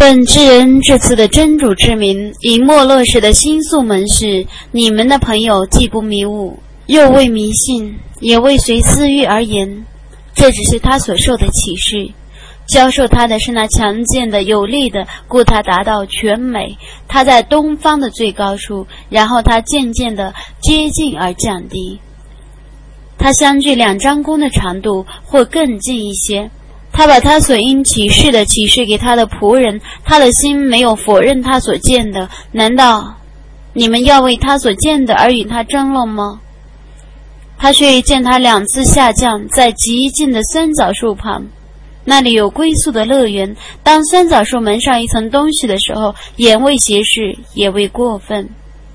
奉至仁至慈的真主之名，以没落时的星宿门示，你们的朋友既不迷雾，又未迷信，也未随私欲而言，这只是他所受的启示。教授他的是那强健的有力的，故他达到全美。他在东方的最高处，然后他渐渐的接近而降低。他相距2张弓的长度，或更近一些。他把他所应启示的启示给他的仆人，他的心没有否认他所见的。难道你们要为他所见的而与他争论吗？他却见他2次下降，在极近的酸枣树旁，那里有归宿的乐园。当酸枣树蒙上一层东西的时候，也未斜视，也未过分。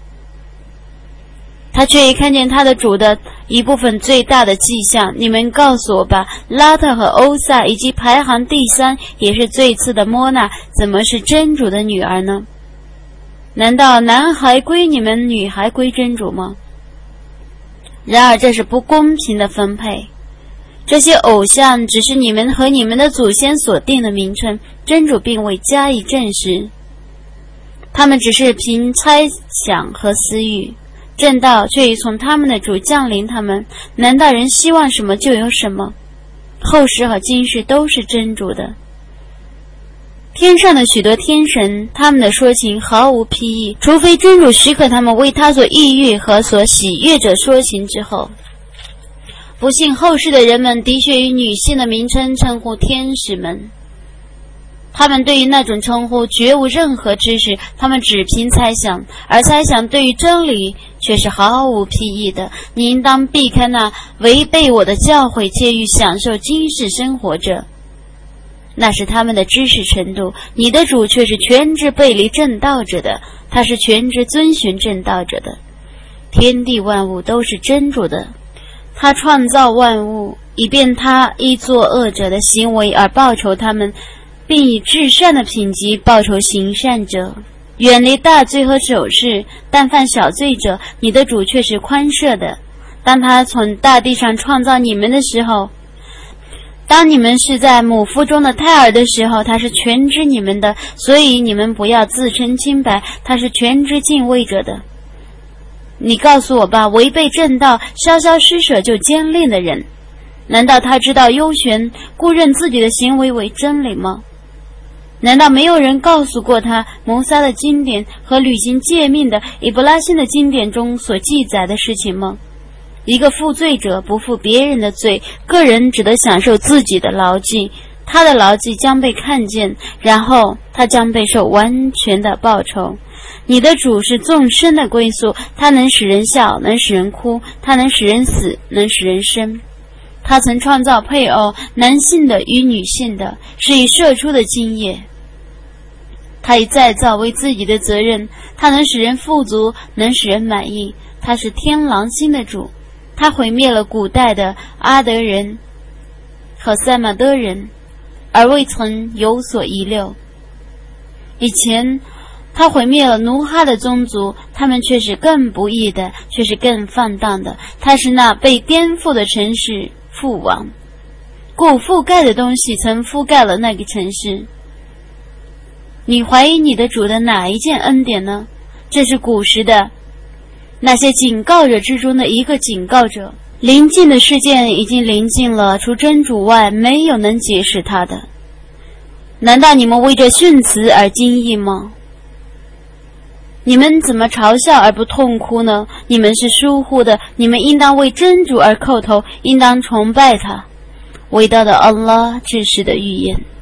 他却已看见他的主的一部分最大的迹象。你们告诉我吧，拉特和欧萨以及排行第3也是最次的摩纳，怎么是真主的女儿呢？难道男孩归你们，女孩归真主吗？然而这是不公平的分配。这些偶像只是你们和你们的祖先所定的名称，真主并未加以证实。他们只是凭猜想和私欲，正道却已从他们的主降临他们。难道人希望什么就有什么？后世和今世都是真主的。天上的许多天神，他们的说情毫无裨益，除非真主许可他们为他所抑郁和所喜悦者说情之后。不信后世的人们的确以女性的名称称呼天使们，他们对于那种称呼绝无任何知识，他们只凭猜想，而猜想对于真理却是毫无裨益的。你应当避开那违背我的教诲且欲享受今世生活者，那是他们的知识程度。你的主却是全知背离正道者的，他是全知遵循正道者的。天地万物都是真主的，他创造万物，以便他依作恶者的行为而报酬他们，并以至善的品级报酬行善者。远离大罪和丑事，但犯小罪者，你的主却是宽赦的。当他从大地上创造你们的时候，当你们是在母腹中的胎儿的时候，他是全知你们的，所以你们不要自称清白，他是全知敬畏者的。你告诉我吧，违背正道、稍稍施舍就坚令的人，难道他知道幽玄，故认自己的行为为真理吗？难道没有人告诉过他摩萨的经典和履行诫命的以布拉辛的经典中所记载的事情吗？一个负罪者不负别人的罪，个人只得享受自己的牢记，他的牢记将被看见，然后他将被受完全的报酬。你的主是众生的归宿，他能使人笑，能使人哭，他能使人死，能使人生。他曾创造配偶，男性的与女性的，是以射出的精液。他以再造为自己的责任，他能使人富足，能使人满意。他是天狼星的主，他毁灭了古代的阿德人和塞马德人，而未曾有所遗留。以前他毁灭了奴哈的宗族，他们却是更不义的，却是更放荡的。他是那被颠覆的城市父王，故覆盖的东西曾覆盖了那个城市。你怀疑你的主的哪一件恩典呢？这是古时的那些警告者之中的一个警告者。临近的事件已经临近了，除真主外没有能解释它的。难道你们为这训词而惊异吗？你们怎么嘲笑而不痛哭呢？你们是疏忽的，你们应当为真主而叩头，应当崇拜他。伟大的安拉至实的预言。